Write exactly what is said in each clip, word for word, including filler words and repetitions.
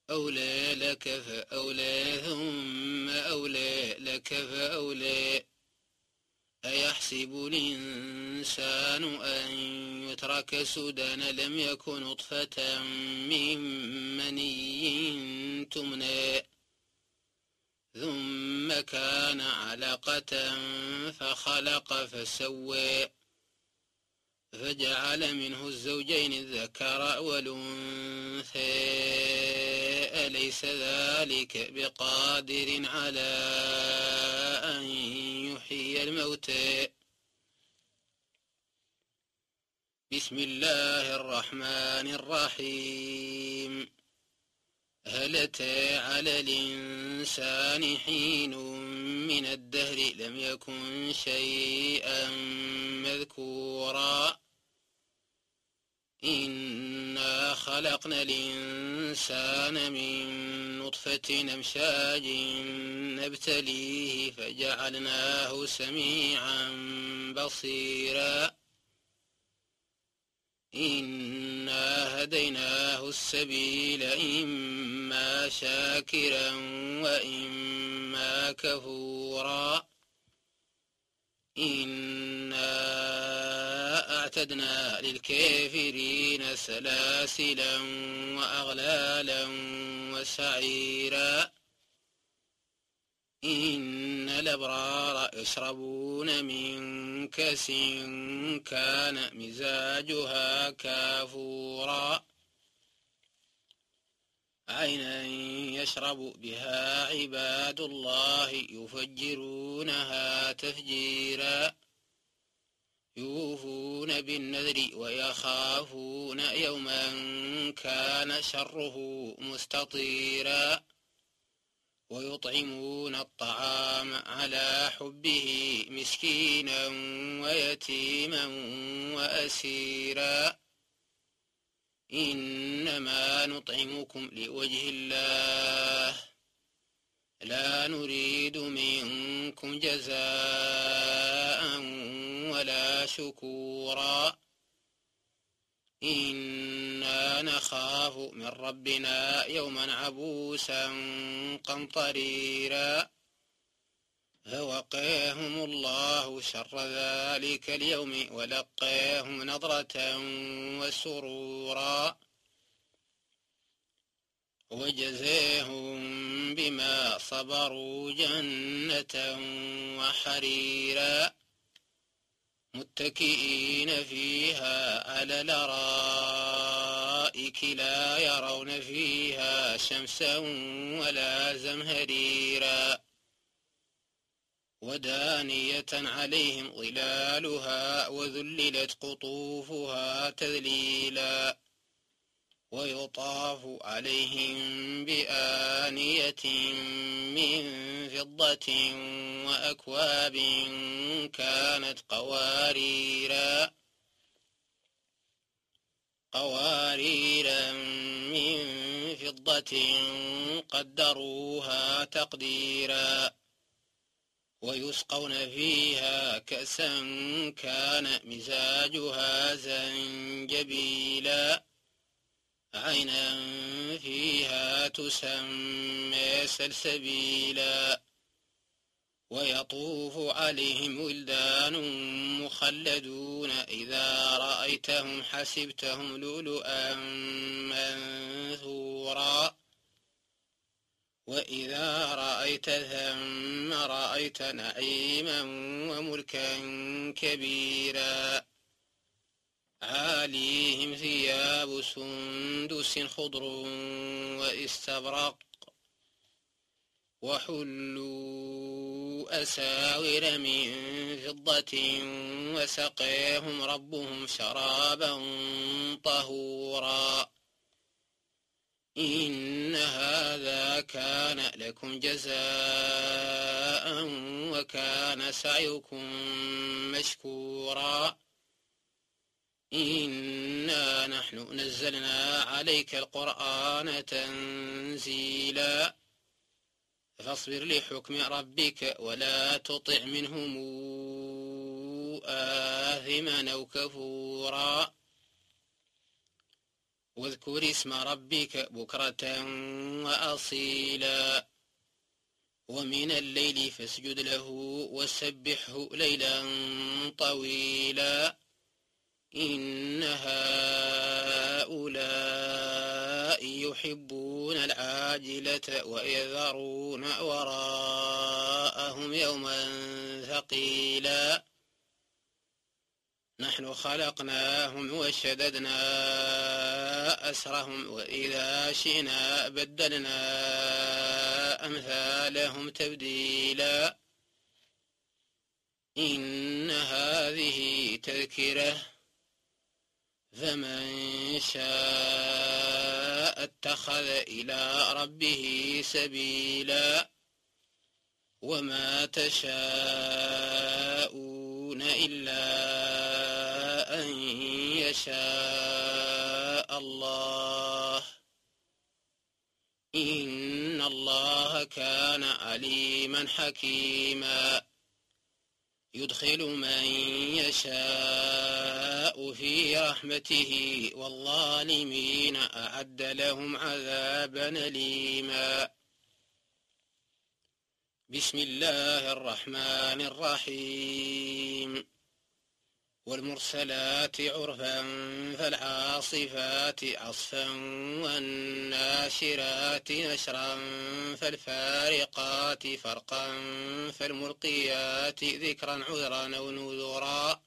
أولى لك فأولى ثم أولى لك فأولى أيحسب الإنسان أن يترك سدى لم يكن نطفة من مني تمنى ثم كان علقة فخلق فسوى فجعل منه الزوجين الذكر والأنثى أليس ذلك بقادر على أن يحيي الموتى بسم الله الرحمن الرحيم هل أتى على الإنسان حين من الدهر لم يكن شيئا مذكورا إنا خلقنا الإنسان من نطفة أمشاج نبتليه فجعلناه سميعا بصيرا إنا هديناه السبيل إما شاكرا وإما كفورا إنا أعتدنا للكافرين سلاسلا وأغلالا وسعيرا إن الأبرار يشربون من كأس كان مزاجها كافورا عينا يشرب بها عباد الله يفجرونها تفجيرا يوفون بالنذر ويخافون يوما كان شره مستطيرا ويطعمون الطعام على حبه مسكينا ويتيما وأسيرا إنما نطعمكم لوجه الله لا نريد منكم جزاء ولا شكورا إنا نخاف من ربنا يوما عبوسا قمطريرا فوقاهم الله شر ذلك اليوم ولقاهم نضرة وسرورا وجزاهم بما صبروا جنة وحريرا متكئين فيها على الأرائك لا يرون فيها شمسا ولا زمهريرا ودانية عليهم ظلالها وذللت قطوفها تذليلا ويطاف عليهم بآنية من فضة وأكواب كانت قواريرا قواريرا من فضة قدروها تقديرا ويسقون فيها كأسا كان مزاجها زنجبيلا عينا فيها تسمى سلسبيلا ويطوف عليهم ولدان مخلدون إذا رأيتهم حسبتهم لؤلؤا منثورا وإذا رأيت ثم رأيت نعيما وملكا كبيرا عاليهم ثياب سندس خضر واستبرق وحلوا أساور من فضة وسقاهم ربهم شرابا طهورا إن هذا كان لكم جزاء وكان سعيكم مشكورا إنا نحن نزلنا عليك القرآن تنزيلا فاصبر لحكم ربك ولا تطع منهم آثما أو كفورا واذكر اسم ربك بكرة وأصيلا ومن الليل فاسجد له وسبحه ليلا طويلا إن هؤلاء يحبون العاجلة ويذرون وراءهم يوما ثقيلا نحن خلقناهم وشددنا أسرهم وإذا شئنا بدلنا أمثالهم تبديلا إن هذه تذكرة فمن شاء اتخذ إلى ربه سبيلا وما تشاءون إلا أن يشاء الله إن الله كان عليما حكيما يدخل من يشاء في رحمته والظالمين أعد لهم عذابا أليما بسم الله الرحمن الرحيم والمرسلات عرفا فالعاصفات عصفا والناشرات نشرا فالفارقات فرقا فالملقيات ذكرا عذرا أو نذرا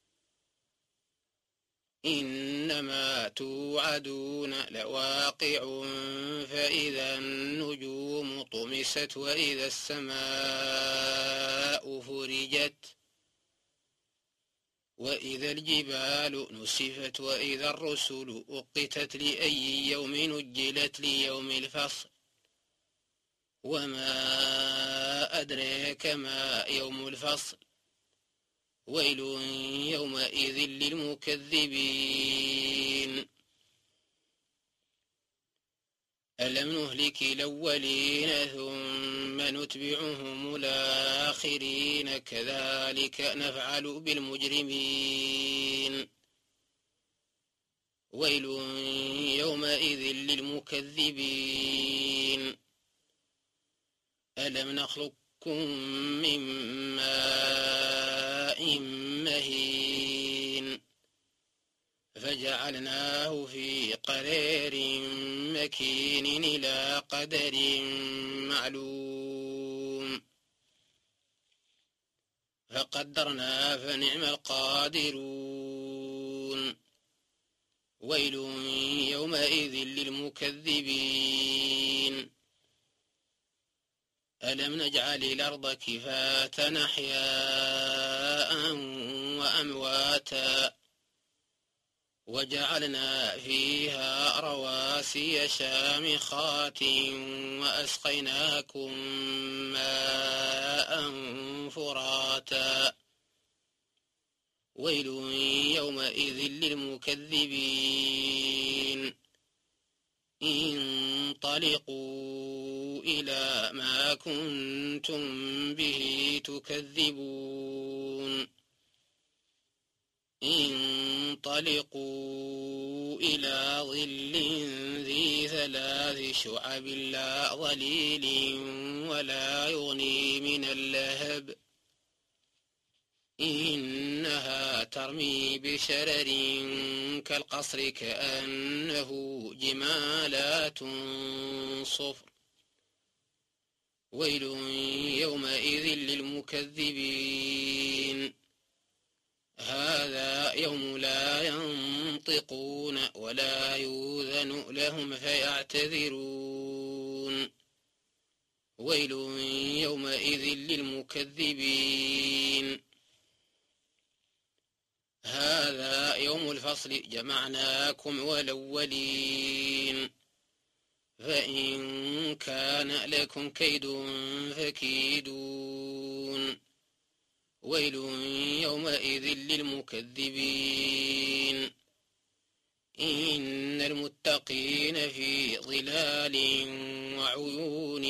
إنما توعدون لواقع فإذا النجوم طمست وإذا السماء فرجت وإذا الجبال نسفت وإذا الرسل أقتت لأي يوم نجلت ليوم الفصل وما أدريك ما يوم الفصل ويل يومئذ للمكذبين ألم نهلك الأولين ثم نتبعهم الآخرين كذلك نفعل بالمجرمين ويل يومئذ للمكذبين ألم نخلقكم من ماء مهين فجعلناه في قرار مكين إلى قدر معلوم فقدرنا فنعم القادرون ويل يومئذ للمكذبين ألم نجعل الأرض كفاة أحياء وأمواتا وجعلنا فيها رواسي شامخات وأسقيناكم ماء فراتا ويل يومئذ للمكذبين انطلقوا إلى ما كنتم به تكذبون انطلقوا إلى ظل ذي ثلاث شعب لا ظليل ولا يغني من اللهب إنها ترمي بشرر كالقصر كأنه جمالات صفر ويل يومئذ للمكذبين هذا يوم لا ينطقون ولا يؤذن لهم فيعتذرون ويل يومئذ للمكذبين هذا يوم الفصل جمعناكم والأولين فإن كان لكم كيد فكيدون ويل يومئذ للمكذبين إن المتقين في ظلال وعيون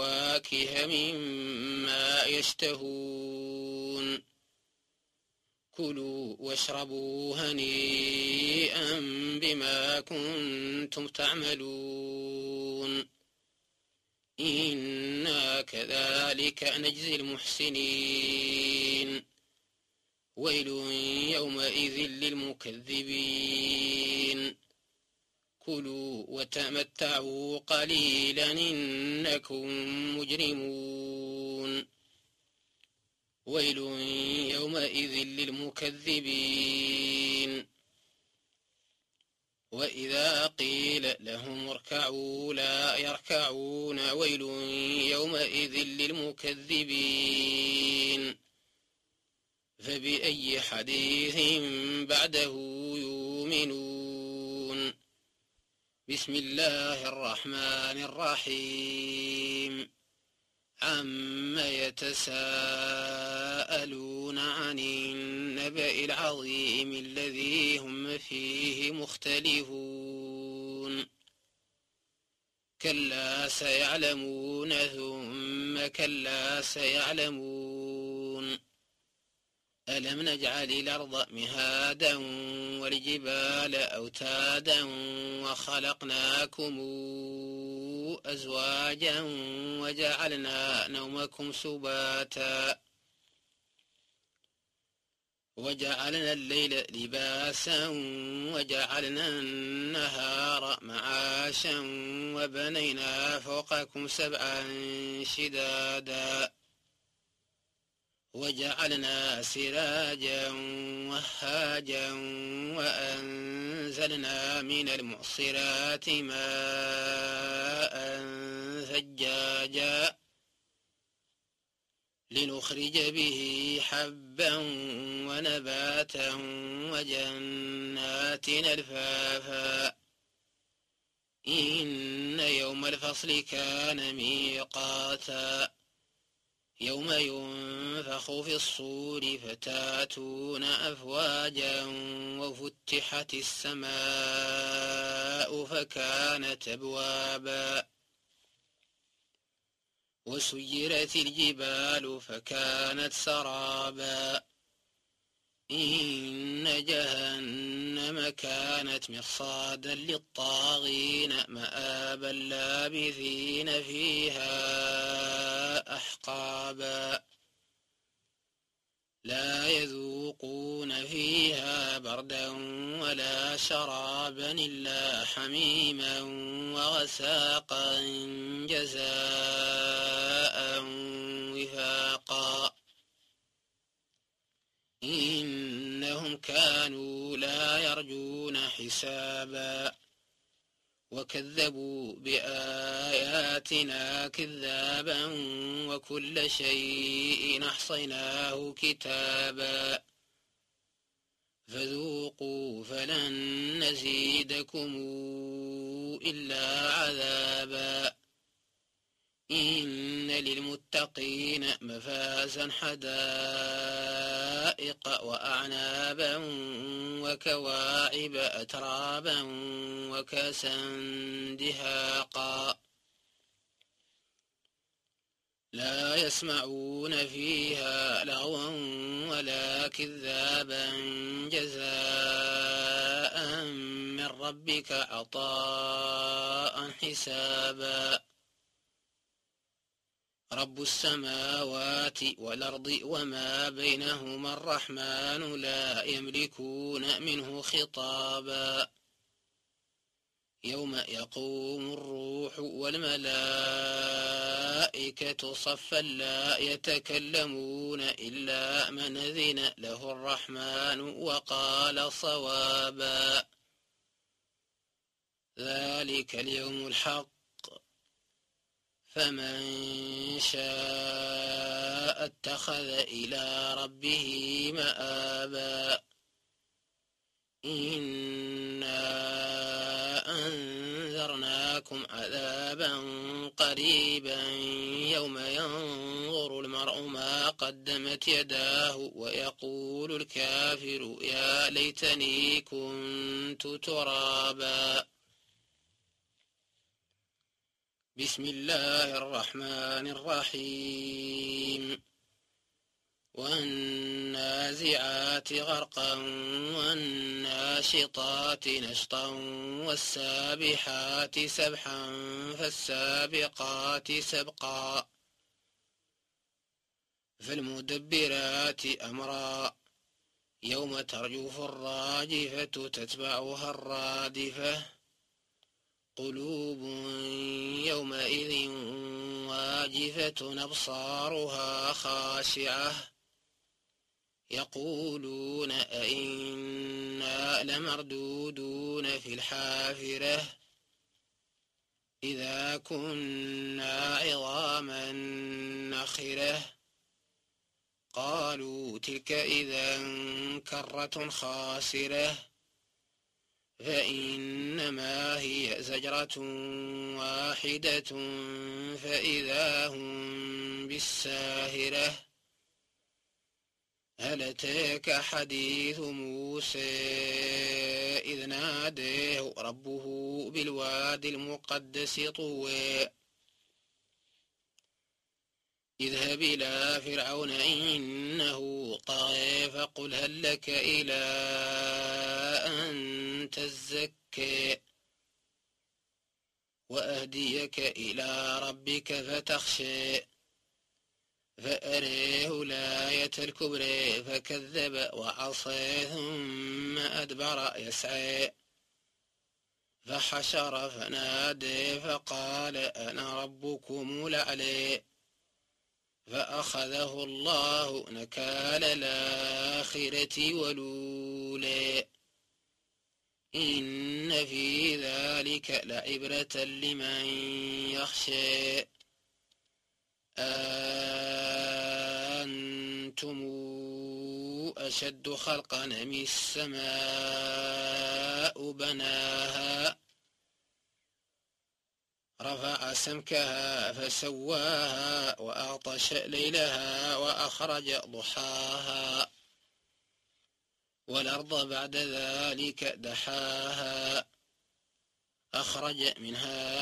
وفواكه مما يشتهون كلوا واشربوا هنيئا بما كنتم تعملون إنا كذلك نجزي المحسنين ويل يومئذ للمكذبين كلوا وتمتعوا قليلا إنكم مجرمون ويل يومئذ للمكذبين وإذا قيل لهم اركعوا لا يركعون ويل يومئذ للمكذبين فبأي حديث بعده يؤمنون بسم الله الرحمن الرحيم عم يتساءلون عن النبأ العظيم الذي هم فيه مختلفون كلا سيعلمون ثم كلا سيعلمون ألم نجعل الأرض مهادا والجبال أوتادا وخلقناكم أزواجا وجعلنا نومكم سباتا وجعلنا الليل لباسا وجعلنا النهار معاشا وبنينا فوقكم سبعا شدادا وجعلنا سراجا وهاجا وأنزلنا من المعصرات ماء ثجاجا لنخرج به حبا ونباتا وجنات ألفافا إن يوم الفصل كان ميقاتا يوم ينفخ في الصور فتاتون أفواجا وفتحت السماء فكانت أبوابا وسيرت الجبال فكانت سرابا إن جهنم كانت مرصادا للطاغين مآبا لابثين فيها أحقابا لا يذوقون فيها بردا ولا شرابا إلا حميما وغساقا جزاء وفاقا إنهم كانوا لا يرجون حسابا وكذبوا بآياتنا كذابا وكل شيء أحصيناه كتابا فذوقوا فلن نزيدكم إلا عذابا إن للمتقين مفازا حدائق وأعنابا وكواعب أترابا وكأسا دهاقا لا يسمعون فيها لغوا ولا كذابا جزاء من ربك عطاء حسابا رب السماوات والأرض وما بينهما الرحمن لا يملكون منه خطابا يوم يقوم الروح والملائكة صفا لا يتكلمون إلا من أذن له الرحمن وقال صوابا ذلك اليوم الحق فمن شاء اتخذ إلى ربه مآبا إنا أنذرناكم عذابا قريبا يوم ينظر المرء ما قدمت يداه ويقول الكافر يا ليتني كنت ترابا بسم الله الرحمن الرحيم والنازعات غرقا والناشطات نشطا والسابحات سبحا فالسابقات سبقا فالمدبرات أمرا يوم ترجف الراجفة تتبعها الرادفة قلوب يومئذ واجفة أبصارها خاشعة يقولون أئنا لمردودون في الحافرة إذا كنا عظاما نخرة قالوا تلك إذا كرة خاسرة فإنما هي زجرة واحدة فإذا هم بالساهرة هل أتاك حديث موسى إذ ناداه ربه بالواد المقدس طوى اذهب إلى فرعون إنه طغى فقل هل لك إلى أن تزكى وأهديك إلى ربك فتخشى فأريه الآية الكبرى فكذب وعصى ثم أدبر يسعى فحشر فنادى فقال أنا ربكم الأعلى فأخذه الله نكال الآخرة والأولى إن في ذلك لعبرة لمن يخشى أنتم أشد خلقا أم السماء بناها رفع سمكها فسواها وأغطش ليلها وأخرج ضحاها والأرض بعد ذلك دحاها أخرج منها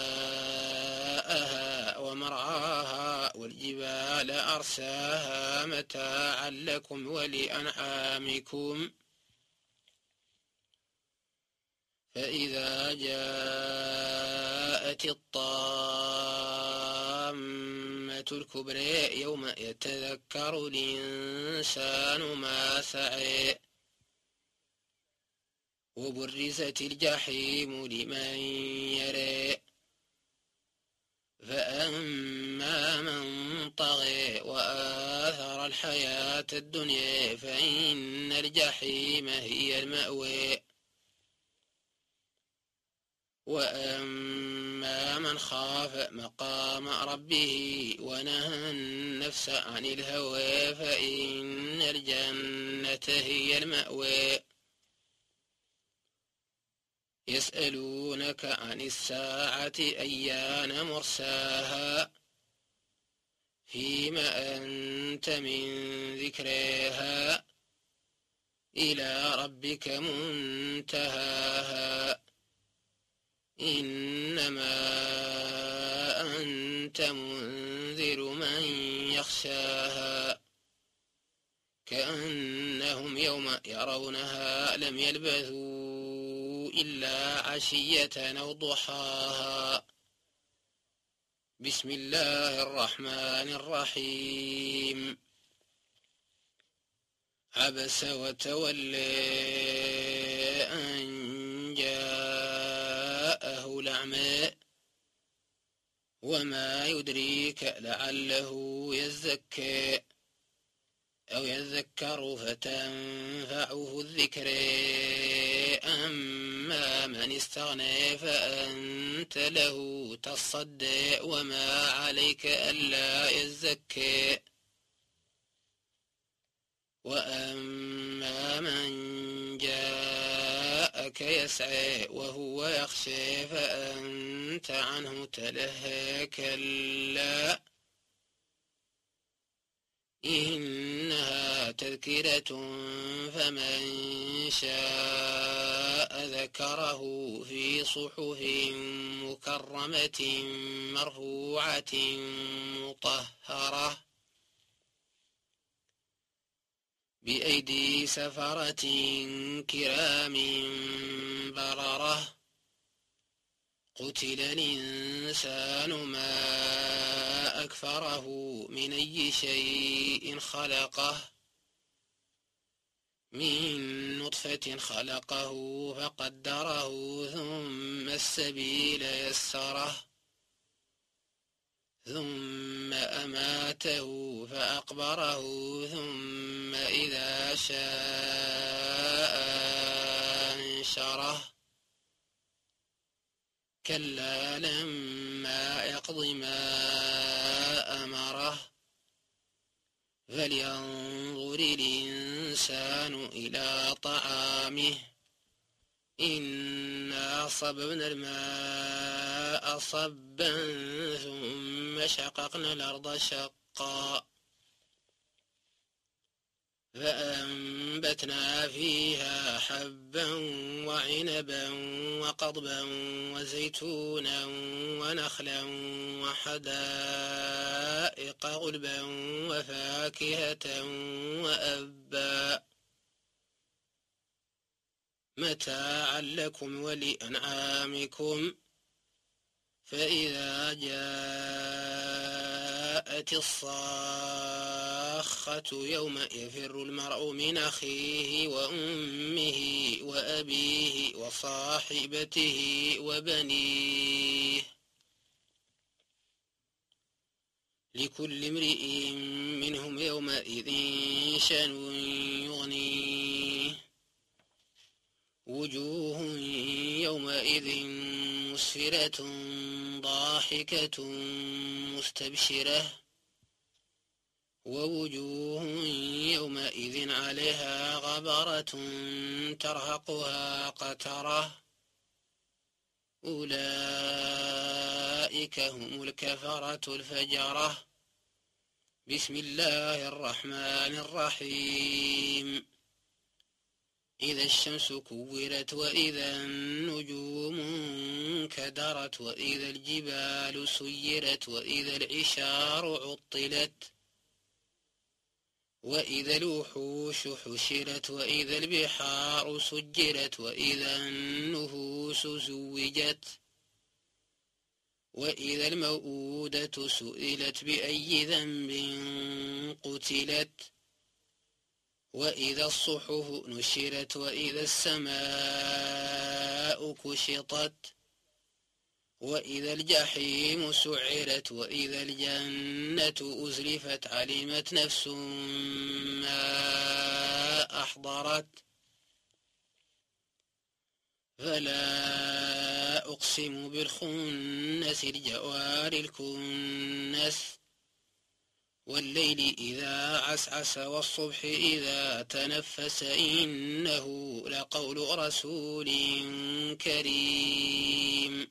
ماءها ومرعاها والجبال أرساها متاعا لكم ولأنعامكم فإذا جاءت الطامة الكبرى يوم يتذكر الإنسان ما سعى وبرزت الجحيم لمن يرى فأما من طغى وآثر الحياة الدنيا فإن الجحيم هي المأوى وأما من خاف مقام ربه ونهى النفس عن الهوى فإن الجنة هي المأوى يسألونك عن الساعة أيان مرساها فيما أنت من ذكراها إلى ربك منتهاها إنما أنت منذر من يخشاها كأنهم يوم يرونها لم يلبثوا إلا عشية أو ضحاها بسم الله الرحمن الرحيم عبس وتولى أن جاءه الأعمى وما يدريك لعله يزكى أو يذكر فتنفعه الذكرى أما من استغنى فأنت له تصدى وما عليك ألا يزكى وأما من جاءك يسعى وهو يخشى فأنت عنه تلهى كلا إنها تذكرة فمن شاء ذكره في صحف مكرمة مرفوعة مطهرة بأيدي سفرة كرام بررة قتل الإنسان ما أكفره من أي شيء خلقه من نطفة خلقه فقدره ثم السبيل يسره ثم أماته فأقبره ثم إذا شاء أنشره كلا لما يقض ما أمره فلينظر الإنسان إلى طعامه إنا صببنا الماء صبا ثم شققنا الأرض شقا فأنبتنا فيها حبا وعنبا وقضبا وزيتونا ونخلا وحدائق غلبا وفاكهة وأبا متاعا لكم ولأنعامكم فإذا جاءت الصاخة يوم يفر المرء من أخيه وأمه وأبيه وصاحبته وبنيه لكل امرئ منهم يومئذ شأن يغنيه وجوه يومئذ مسفرة ضاحكة مستبشرة ووجوه يومئذ عليها غبرة ترهقها قترة أولئك هم الكفرة الفجرة بسم الله الرحمن الرحيم إذا الشمس كورت وإذا النجوم انكدرت وإذا الجبال سيرت وإذا العشار عطلت وإذا الوحوش حشرت وإذا البحار سجرت وإذا النفوس زوجت وإذا الموءودة سئلت بأي ذنب قتلت وإذا الصحف نشرت وإذا السماء كشطت وإذا الجحيم سعرت وإذا الجنة أزلفت علمت نفس ما أحضرت فلا أقسم بالخنس الجوار الكنس والليل إذا عسعس والصبح إذا تنفس إنه لقول رسول كريم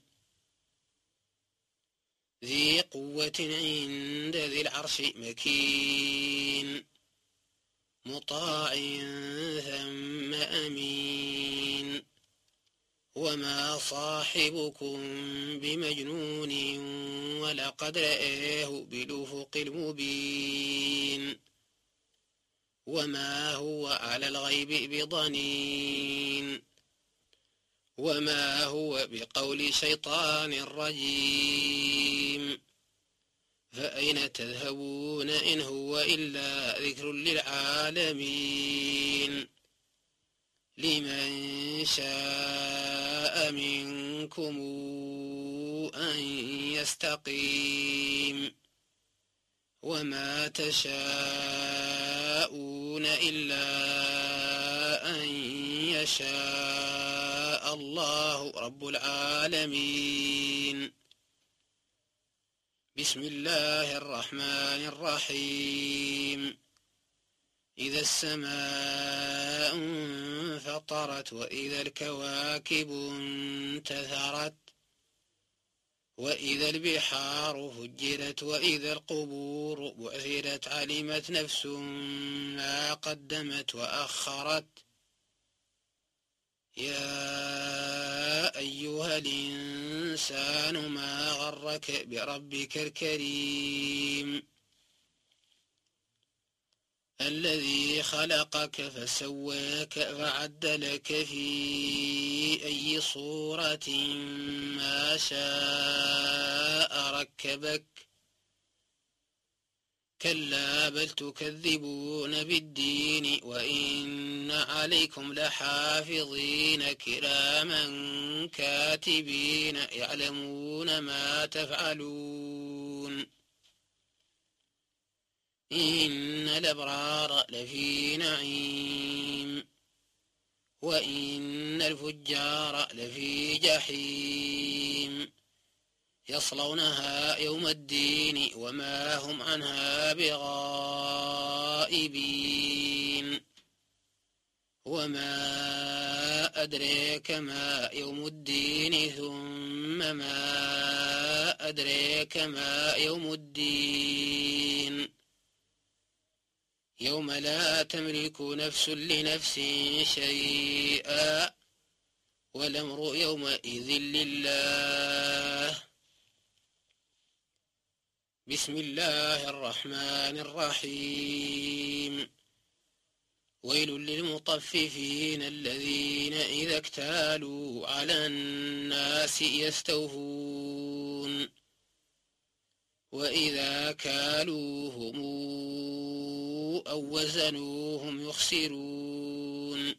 ذي قوة عند ذي العرش مكين مطاع ثم أمين وما صاحبكم بمجنون ولقد رآه بالأفق المبين وما هو على الغيب بضنين وما هو بقول شيطان رجيم فأين تذهبون إن هو إلا ذكر للعالمين لمن شاء منكم أن يستقيم وما تشاءون إلا أن يشاء الله رب العالمين بسم الله الرحمن الرحيم إذا السماء انفطرت وإذا الكواكب انتثرت وإذا البحار فجرت وإذا القبور بعثرت علمت نفس ما قدمت وأخرت يا أيها الإنسان ما غرك بربك الكريم الذي خلقك فسواك فعدلك في أي صورة ما شاء ركبك كلا بل تكذبون بالدين وإن عليكم لحافظين كراما كاتبين يعلمون ما تفعلون إن الأبرار لفي نعيم وإن الفجار لفي جحيم يصلونها يوم الدين وما هم عنها بغائبين وما أدريك ما يوم الدين ثم ما أدريك ما يوم الدين يوم لا تملك نفس لنفس شيئا والأمر يومئذ لله. بسم الله الرحمن الرحيم. ويل للمطففين الذين إذا اكتالوا على الناس يستوفون وإذا كالوهم أو وزنوهم يخسرون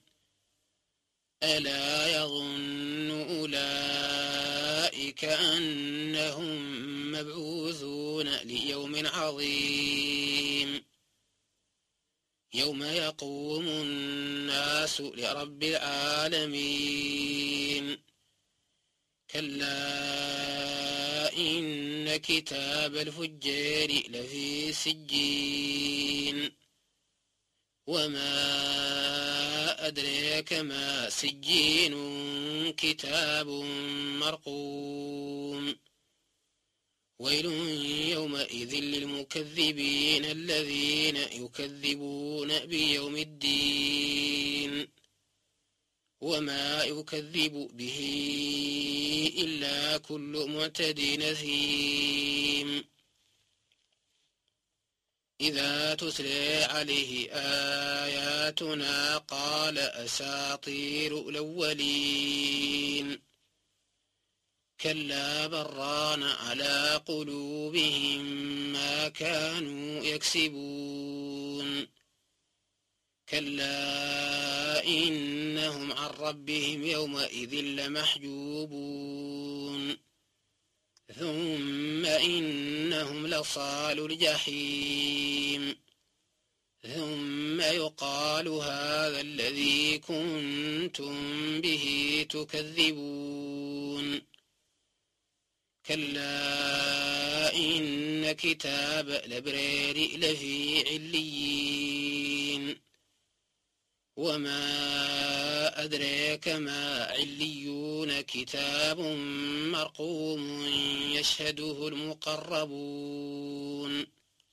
ألا يظن أولئك أنهم مبعوثون ليوم عظيم يوم يقوم الناس لرب العالمين كلا إن كتاب الفجار لفي سجين وما أدريك ما سجين كتاب مرقوم ويل يومئذ للمكذبين الذين يكذبون بيوم الدين وما يكذب به إلا كل معتد نثيم إذا تتلى عليه آياتنا قال أساطير الأولين كلا بران على قلوبهم ما كانوا يكسبون كلا إنهم عن ربهم يومئذ لمحجوبون ثم إنهم لصالوا الجحيم ثم يقال هذا الذي كنتم به تكذبون كلا إن كتاب الأبرار لفي عليين وما أدريك ما عليون كتاب مرقوم يشهده المقربون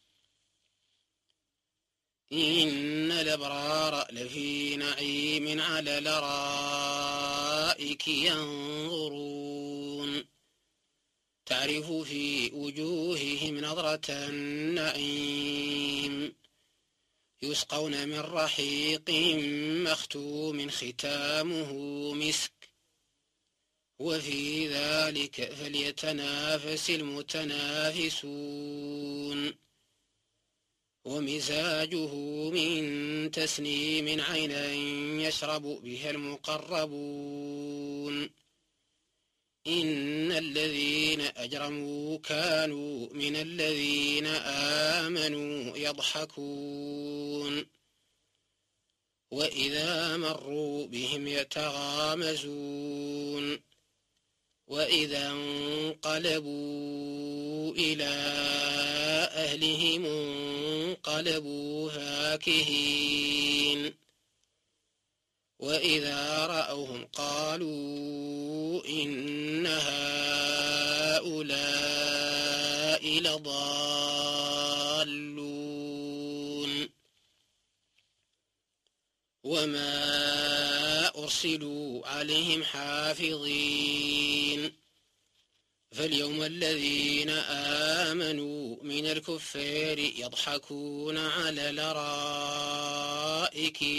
إن الأبرار لفي نعيم على الأرائك ينظرون تعرف في وجوههم نظرة النعيم يسقون من رحيق مختوم ختامه مسك وفي ذلك فليتنافس المتنافسون ومزاجه من تسنيم عينا يشرب بها المقربون إن الذين أجرموا كانوا من الذين آمنوا يضحكون وإذا مروا بهم يتغامزون وإذا انقلبوا إلى أهلهم انقلبوا فاكهين وإذا رأوهم قالوا إن هؤلاء لضالون وما أرسلوا عليهم حافظين فاليوم الذين آمنوا من الكفار يضحكون على الأرائك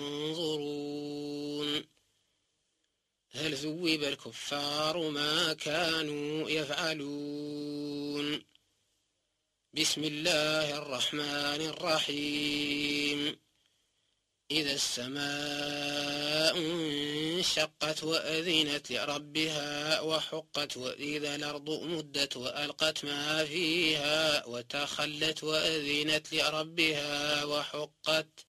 ينظرون هل ثوب الكفار ما كانوا يفعلون. بسم الله الرحمن الرحيم. إذا السماء انشقت وأذنت لربها وحقت وإذا الأرض مدت وألقت ما فيها وتخلت وأذنت لربها وحقت